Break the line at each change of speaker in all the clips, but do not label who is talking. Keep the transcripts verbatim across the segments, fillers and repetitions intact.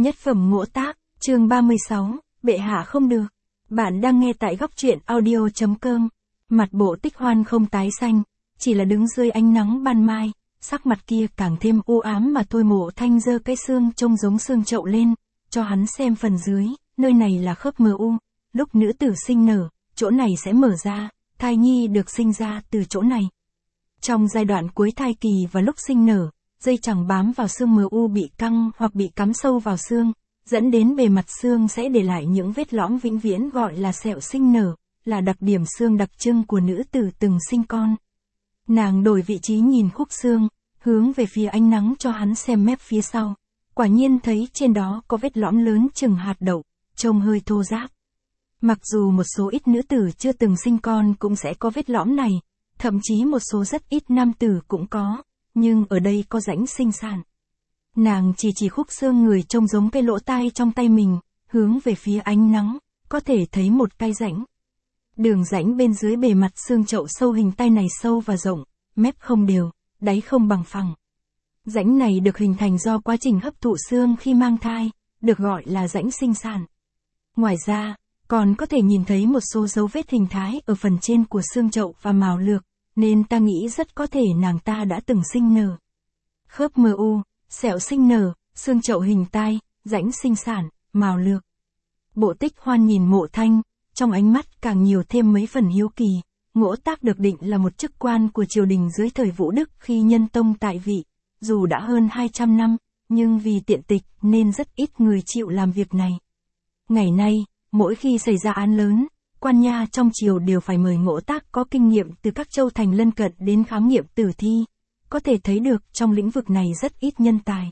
Nhất phẩm ngỗ tác, chương ba mươi sáu, bệ hạ không được. Bạn đang nghe tại góc truyện audio chấm com. Mặt Bộ Tích Hoan không tái xanh, chỉ là đứng dưới ánh nắng ban mai, sắc mặt kia càng thêm u ám mà thôi. Mộ Thanh giơ cái xương trông giống xương chậu lên, cho hắn xem phần dưới, nơi này là khớp mờ u, lúc nữ tử sinh nở, chỗ này sẽ mở ra, thai nhi được sinh ra từ chỗ này. Trong giai đoạn cuối thai kỳ và lúc sinh nở, dây chằng bám vào xương mờ u bị căng hoặc bị cắm sâu vào xương, dẫn đến bề mặt xương sẽ để lại những vết lõm vĩnh viễn gọi là sẹo sinh nở, là đặc điểm xương đặc trưng của nữ tử từng sinh con. Nàng đổi vị trí nhìn khúc xương, hướng về phía ánh nắng cho hắn xem mép phía sau. Quả nhiên thấy trên đó có vết lõm lớn chừng hạt đậu, trông hơi thô ráp. Mặc dù một số ít nữ tử chưa từng sinh con cũng sẽ có vết lõm này, thậm chí một số rất ít nam tử cũng có, nhưng ở đây có rãnh sinh sản. Nàng chỉ chỉ khúc xương người trông giống cái lỗ tai trong tay mình, hướng về phía ánh nắng, có thể thấy một cái rãnh. Đường rãnh bên dưới bề mặt xương chậu sâu hình tay này sâu và rộng, mép không đều, đáy không bằng phẳng. Rãnh này được hình thành do quá trình hấp thụ xương khi mang thai, được gọi là rãnh sinh sản. Ngoài ra, còn có thể nhìn thấy một số dấu vết hình thái ở phần trên của xương chậu và mào lược, nên ta nghĩ rất có thể nàng ta đã từng sinh nở. Khớp mờ u, sẹo sinh nở, xương chậu hình tai, rãnh sinh sản, mào lược. Bộ Tích Hoan nhìn Mộ Thanh, trong ánh mắt càng nhiều thêm mấy phần hiếu kỳ. Ngỗ tác được định là một chức quan của triều đình dưới thời Vũ Đức khi Nhân Tông tại vị, dù đã hơn hai trăm năm, nhưng vì tiện tịch nên rất ít người chịu làm việc này. Ngày nay, mỗi khi xảy ra án lớn, quan nha trong triều đều phải mời Ngỗ tác có kinh nghiệm từ các châu thành lân cận đến khám nghiệm tử thi, có thể thấy được trong lĩnh vực này rất ít nhân tài.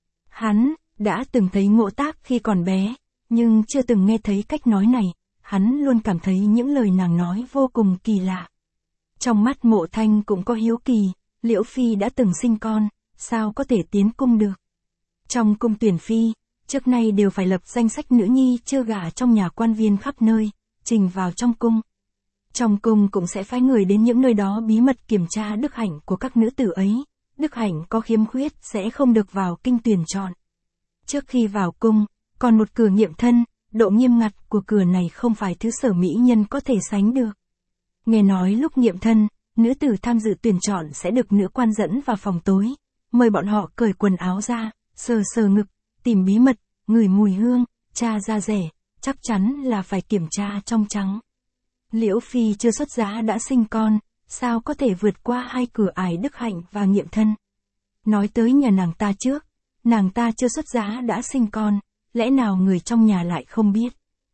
Hắn đã từng thấy Ngỗ tác khi còn bé, nhưng chưa từng nghe thấy cách nói này, hắn luôn cảm thấy những lời nàng nói vô cùng kỳ lạ. Trong mắt Mộ Thanh cũng có hiếu kỳ, Liễu Phi đã từng sinh con, sao có thể tiến cung được? Trong cung tuyển phi, trước nay đều phải lập danh sách nữ nhi chưa gả trong nhà quan viên khắp nơi, trình vào trong cung. Trong cung cũng sẽ phái người đến những nơi đó bí mật kiểm tra đức hạnh của các nữ tử ấy, đức hạnh có khiếm khuyết sẽ không được vào kinh tuyển chọn. Trước khi vào cung, còn một cửa nghiệm thân, độ nghiêm ngặt của cửa này không phải thứ sở mỹ nhân có thể sánh được. Nghe nói lúc nghiệm thân, nữ tử tham dự tuyển chọn sẽ được nữ quan dẫn vào phòng tối, mời bọn họ cởi quần áo ra, sờ sờ ngực, tìm bí mật, ngửi mùi hương, tra da rẻ, chắc chắn là phải kiểm tra trong trắng. Liễu Phi chưa xuất giá đã sinh con, sao có thể vượt qua hai cửa ải đức hạnh và nghiệm thân. Nói tới nhà nàng ta trước, nàng ta chưa xuất giá đã sinh con, lẽ nào người trong nhà lại không biết?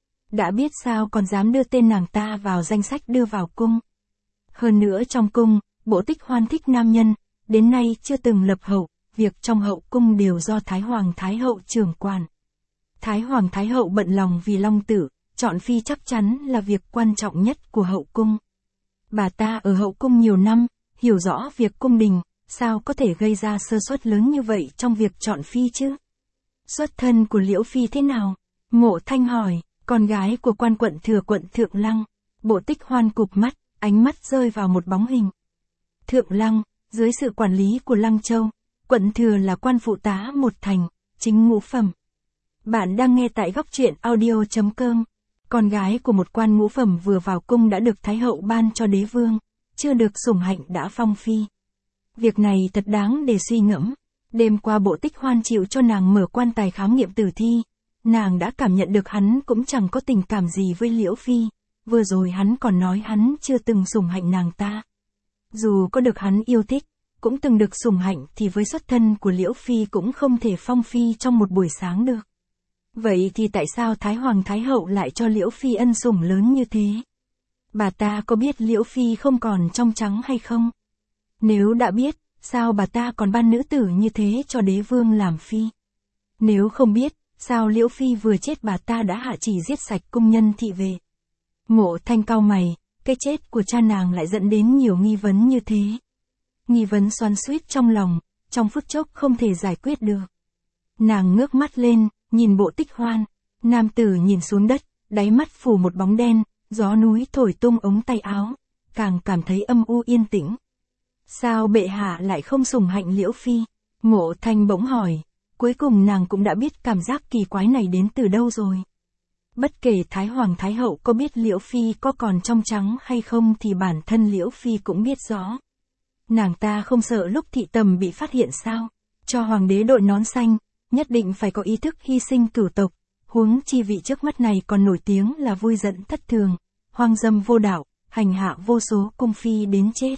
Đã biết sao còn dám đưa tên nàng ta vào danh sách đưa vào cung? Hơn nữa trong cung, Bộ Tích Hoan thích nam nhân, đến nay chưa từng lập hậu, việc trong hậu cung đều do Thái Hoàng Thái Hậu trưởng quản. Thái Hoàng Thái Hậu bận lòng vì long tử, chọn phi chắc chắn là việc quan trọng nhất của hậu cung. Bà ta ở hậu cung nhiều năm, hiểu rõ việc cung đình, sao có thể gây ra sơ suất lớn như vậy trong việc chọn phi chứ? Xuất thân của Liễu Phi thế nào? Mộ Thanh hỏi, con gái của quan quận thừa quận Thượng Lăng. Bộ Tích Hoan cụp mắt, ánh mắt rơi vào một bóng hình. Thượng Lăng, dưới sự quản lý của Lăng Châu, quận thừa là quan phụ tá một thành, chính ngũ phẩm. Bạn đang nghe tại góc truyện audio chấm com. Con gái của một quan ngũ phẩm vừa vào cung đã được Thái Hậu ban cho đế vương, chưa được sủng hạnh đã phong phi. Việc này thật đáng để suy ngẫm. Đêm qua Bộ Tích Hoan chịu cho nàng mở quan tài khám nghiệm tử thi, nàng đã cảm nhận được hắn cũng chẳng có tình cảm gì với Liễu Phi, vừa rồi hắn còn nói hắn chưa từng sủng hạnh nàng ta. Dù có được hắn yêu thích, cũng từng được sủng hạnh thì với xuất thân của Liễu Phi cũng không thể phong phi trong một buổi sáng được. Vậy thì tại sao Thái Hoàng Thái Hậu lại cho Liễu Phi ân sủng lớn như thế? Bà ta có biết Liễu Phi không còn trong trắng hay không? Nếu đã biết, sao bà ta còn ban nữ tử như thế cho đế vương làm phi? Nếu không biết, sao Liễu Phi vừa chết bà ta đã hạ chỉ giết sạch cung nhân thị vệ? Mộ Thanh cau mày, cái chết của cha nàng lại dẫn đến nhiều nghi vấn như thế. Nghi vấn xoắn xuýt trong lòng, trong phút chốc không thể giải quyết được. Nàng ngước mắt lên, nhìn Bộ Tích Hoan, nam tử nhìn xuống đất, đáy mắt phủ một bóng đen, gió núi thổi tung ống tay áo, càng cảm thấy âm u yên tĩnh. Sao bệ hạ lại không sủng hạnh Liễu Phi? Mộ Thanh bỗng hỏi, Cuối cùng nàng cũng đã biết cảm giác kỳ quái này đến từ đâu rồi. Bất kể Thái Hoàng Thái Hậu có biết Liễu Phi có còn trong trắng hay không thì bản thân Liễu Phi cũng biết rõ. Nàng ta không sợ lúc thị tầm bị phát hiện sao? Cho Hoàng đế đội nón xanh, nhất định phải có ý thức hy sinh cửu tộc, huống chi vị trước mắt này còn nổi tiếng là vui giận thất thường, hoang dâm vô đạo, hành hạ vô số cung phi đến chết.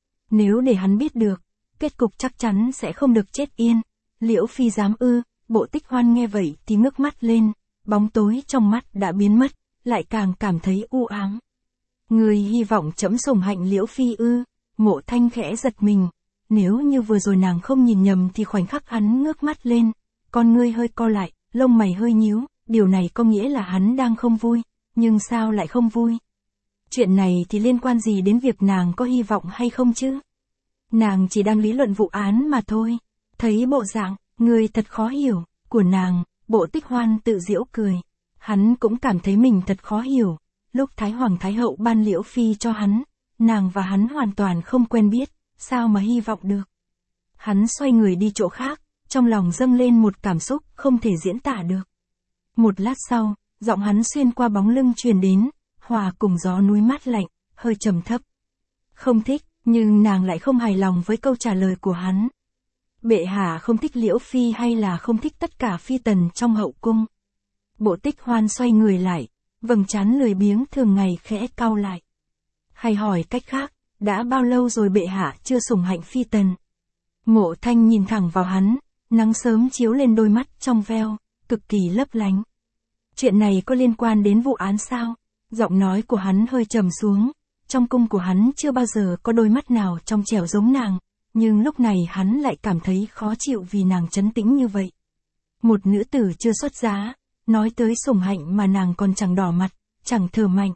Nếu để hắn biết được, kết cục chắc chắn sẽ không được chết yên. Liễu Phi dám ư? Bộ Tích Hoan nghe vậy thì ngước mắt lên, bóng tối trong mắt đã biến mất, lại càng cảm thấy u ám. Người hy vọng trẫm sủng hạnh Liễu Phi ư? Mộ Thanh khẽ giật mình, nếu như vừa rồi nàng không nhìn nhầm thì khoảnh khắc hắn ngước mắt lên, con ngươi hơi co lại, lông mày hơi nhíu, điều này có nghĩa là hắn đang không vui, nhưng sao lại không vui? Chuyện này thì liên quan gì đến việc nàng có hy vọng hay không chứ? Nàng chỉ đang lý luận vụ án mà thôi. Thấy bộ dạng, người thật khó hiểu, của nàng, Bộ Tích Hoan tự giễu cười. Hắn cũng cảm thấy mình thật khó hiểu, lúc Thái Hoàng Thái Hậu ban Liễu Phi cho hắn, nàng và hắn hoàn toàn không quen biết, sao mà hy vọng được. Hắn xoay người đi chỗ khác, trong lòng dâng lên một cảm xúc không thể diễn tả được. Một lát sau, giọng hắn xuyên qua bóng lưng truyền đến, hòa cùng gió núi mát lạnh, hơi trầm thấp. Không thích, nhưng nàng lại không hài lòng với câu trả lời của hắn. Bệ hạ không thích Liễu Phi hay là không thích tất cả phi tần trong hậu cung? Bộ Tích Hoan xoay người lại, vầng trán lười biếng thường ngày khẽ cau lại. Hay hỏi cách khác, đã bao lâu rồi bệ hạ chưa sủng hạnh phi tần? Mộ Thanh nhìn thẳng vào hắn, nắng sớm chiếu lên đôi mắt trong veo, cực kỳ lấp lánh. Chuyện này có liên quan đến vụ án sao? Giọng nói của hắn hơi trầm xuống, trong cung của hắn chưa bao giờ có đôi mắt nào trong trẻo giống nàng, nhưng lúc này hắn lại cảm thấy khó chịu vì nàng trấn tĩnh như vậy. Một nữ tử chưa xuất giá, nói tới sủng hạnh mà nàng còn chẳng đỏ mặt, chẳng thở mạnh.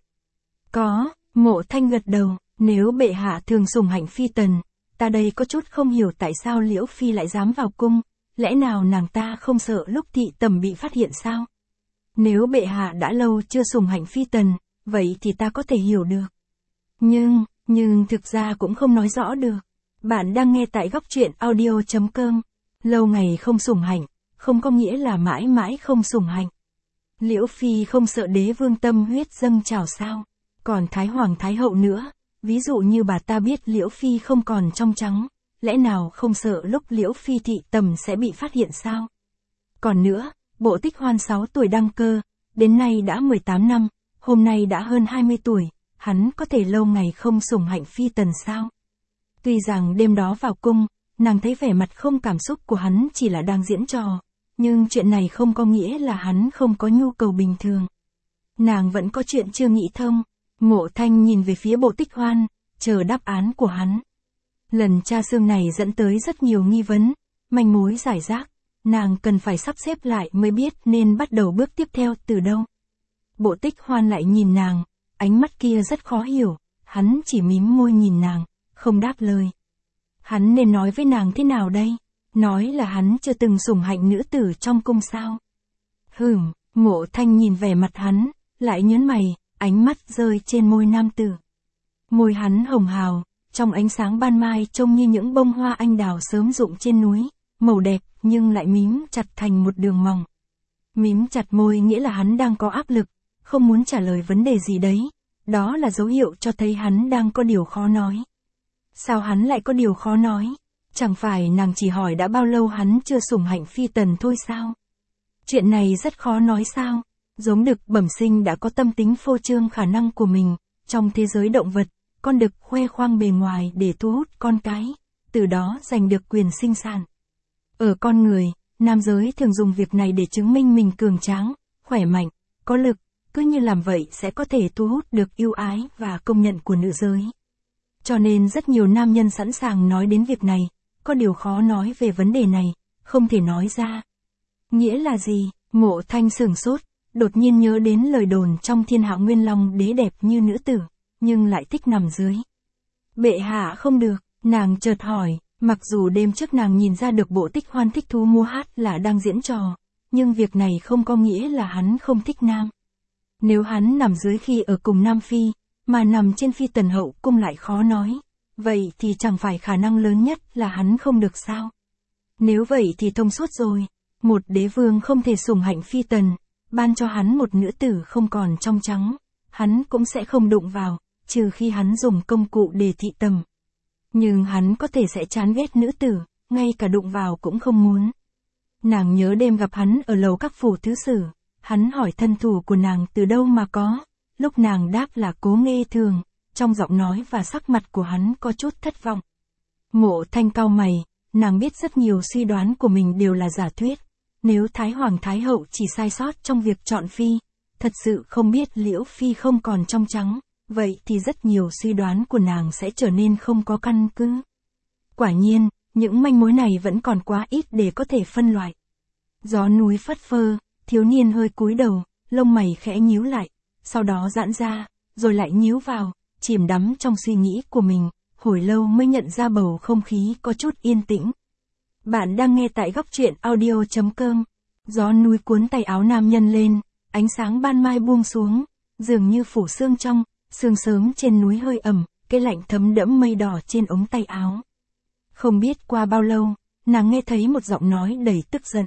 Có, Mộ Thanh gật đầu, nếu bệ hạ thường sủng hạnh phi tần, ta đây có chút không hiểu tại sao Liễu Phi lại dám vào cung, lẽ nào nàng ta không sợ lúc thị tầm bị phát hiện sao? Nếu bệ hạ đã lâu chưa sủng hạnh phi tần, vậy thì ta có thể hiểu được. Nhưng, nhưng thực ra cũng không nói rõ được. Bạn đang nghe tại góc truyện audio chấm com. Lâu ngày không sủng hạnh, không có nghĩa là mãi mãi không sủng hạnh. Liễu Phi không sợ đế vương tâm huyết dâng trào sao? Còn Thái Hoàng Thái Hậu nữa, ví dụ như bà ta biết Liễu Phi không còn trong trắng, lẽ nào không sợ lúc Liễu Phi thị tầm sẽ bị phát hiện sao? Còn nữa, Bộ Tích Hoan sáu tuổi đăng cơ, đến nay đã mười tám năm, hôm nay đã hơn hai mươi tuổi, hắn có thể lâu ngày không sủng hạnh phi tần sao? Tuy rằng đêm đó vào cung, nàng thấy vẻ mặt không cảm xúc của hắn chỉ là đang diễn trò, nhưng chuyện này không có nghĩa là hắn không có nhu cầu bình thường. Nàng vẫn có chuyện chưa nghĩ thông. Mộ Thanh nhìn về phía Bộ Tích Hoan, chờ đáp án của hắn. Lần tra xương này dẫn tới rất nhiều nghi vấn, manh mối rải rác, nàng cần phải sắp xếp lại mới biết nên bắt đầu bước tiếp theo từ đâu. Bộ Tích Hoan lại nhìn nàng, ánh mắt kia rất khó hiểu, hắn chỉ mím môi nhìn nàng, không đáp lời. Hắn nên nói với nàng thế nào đây? Nói là hắn chưa từng sủng hạnh nữ tử trong cung sao? Hửm, Mộ Thanh nhìn vẻ mặt hắn, lại nhớn mày, ánh mắt rơi trên môi nam tử. Môi hắn hồng hào, trong ánh sáng ban mai trông như những bông hoa anh đào sớm rụng trên núi, màu đẹp nhưng lại mím chặt thành một đường mỏng. Mím chặt môi nghĩa là hắn đang có áp lực, không muốn trả lời vấn đề gì đấy, đó là dấu hiệu cho thấy hắn đang có điều khó nói. Sao hắn lại có điều khó nói? Chẳng phải nàng chỉ hỏi đã bao lâu hắn chưa sủng hạnh phi tần thôi sao? Chuyện này rất khó nói sao? Giống đực bẩm sinh đã có tâm tính phô trương khả năng của mình, trong thế giới động vật, con đực khoe khoang bề ngoài để thu hút con cái, từ đó giành được quyền sinh sản. Ở con người, nam giới thường dùng việc này để chứng minh mình cường tráng, khỏe mạnh, có lực, cứ như làm vậy sẽ có thể thu hút được yêu ái và công nhận của nữ giới. Cho nên rất nhiều nam nhân sẵn sàng nói đến việc này, có điều khó nói về vấn đề này, không thể nói ra. Nghĩa là gì? Mộ Thanh sửng sốt, đột nhiên nhớ đến lời đồn trong Thiên Hạ Nguyên Long đế đẹp như nữ tử, nhưng lại thích nằm dưới. Bệ hạ không được, nàng chợt hỏi, mặc dù đêm trước nàng nhìn ra được Bộ Tích Hoan thích thú múa hát là đang diễn trò, nhưng việc này không có nghĩa là hắn không thích nam. Nếu hắn nằm dưới khi ở cùng Nam Phi, mà nằm trên phi tần hậu cung lại khó nói, vậy thì chẳng phải khả năng lớn nhất là hắn không được sao? Nếu vậy thì thông suốt rồi. Một đế vương không thể sủng hạnh phi tần, ban cho hắn một nữ tử không còn trong trắng, hắn cũng sẽ không đụng vào, trừ khi hắn dùng công cụ để thị tầm. Nhưng hắn có thể sẽ chán ghét nữ tử, ngay cả đụng vào cũng không muốn. Nàng nhớ đêm gặp hắn ở lầu các phủ thứ sử, hắn hỏi thân thủ của nàng từ đâu mà có, lúc nàng đáp là Cố Nghê Thường, trong giọng nói và sắc mặt của hắn có chút thất vọng. Mộ Thanh cau mày, nàng biết rất nhiều suy đoán của mình đều là giả thuyết, nếu Thái Hoàng Thái Hậu chỉ sai sót trong việc chọn phi, thật sự không biết Liễu Phi không còn trong trắng, vậy thì rất nhiều suy đoán của nàng sẽ trở nên không có căn cứ. Quả nhiên, những manh mối này vẫn còn quá ít để có thể phân loại. Gió núi phất phơ, thiếu niên hơi cúi đầu, lông mày khẽ nhíu lại, sau đó giãn ra, rồi lại nhíu vào, chìm đắm trong suy nghĩ của mình, hồi lâu mới nhận ra bầu không khí có chút yên tĩnh. Bạn đang nghe tại góc truyện audio chấm com. Gió núi cuốn tay áo nam nhân lên, ánh sáng ban mai buông xuống, dường như phủ sương trong, sương sớm trên núi hơi ẩm, cái lạnh thấm đẫm mây đỏ trên ống tay áo. Không biết qua bao lâu, nàng nghe thấy một giọng nói đầy tức giận.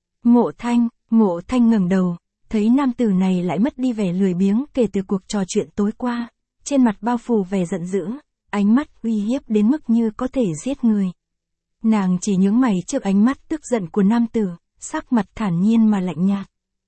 Mộ Thanh, Mộ Thanh ngẩng đầu, thấy nam tử này lại mất đi vẻ lười biếng kể từ cuộc trò chuyện tối qua, trên mặt bao phủ vẻ giận dữ, ánh mắt uy hiếp đến mức như có thể giết người. Nàng chỉ nhướng mày trước ánh mắt tức giận của nam tử, sắc mặt thản nhiên mà lạnh nhạt.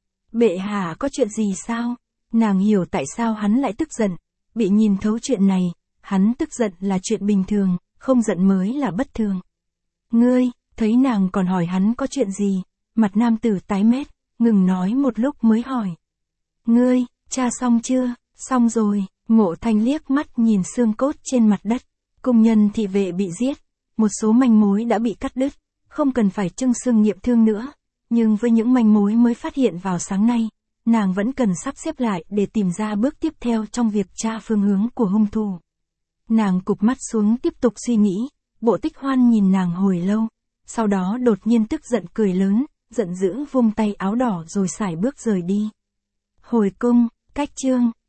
Bệ hạ có chuyện gì sao? Nàng hiểu tại sao hắn lại tức giận, bị nhìn thấu chuyện này, hắn tức giận là chuyện bình thường, không giận mới là bất thường. Ngươi, thấy nàng còn hỏi hắn có chuyện gì, mặt nam tử tái mét, ngừng nói một lúc mới hỏi. Ngươi, tra xong chưa? Xong rồi. Mộ Thanh liếc mắt nhìn xương cốt trên mặt đất, cung nhân thị vệ bị giết, một số manh mối đã bị cắt đứt, không cần phải trưng xương nghiệm thương nữa, nhưng với những manh mối mới phát hiện vào sáng nay, nàng vẫn cần sắp xếp lại để tìm ra bước tiếp theo trong việc tra phương hướng của hung thủ. Nàng cụp mắt xuống tiếp tục suy nghĩ, Bộ Tích Hoan nhìn nàng hồi lâu, sau đó đột nhiên tức giận cười lớn, giận dữ vung tay áo đỏ rồi sải bước rời đi. Hồi cung, cách chương.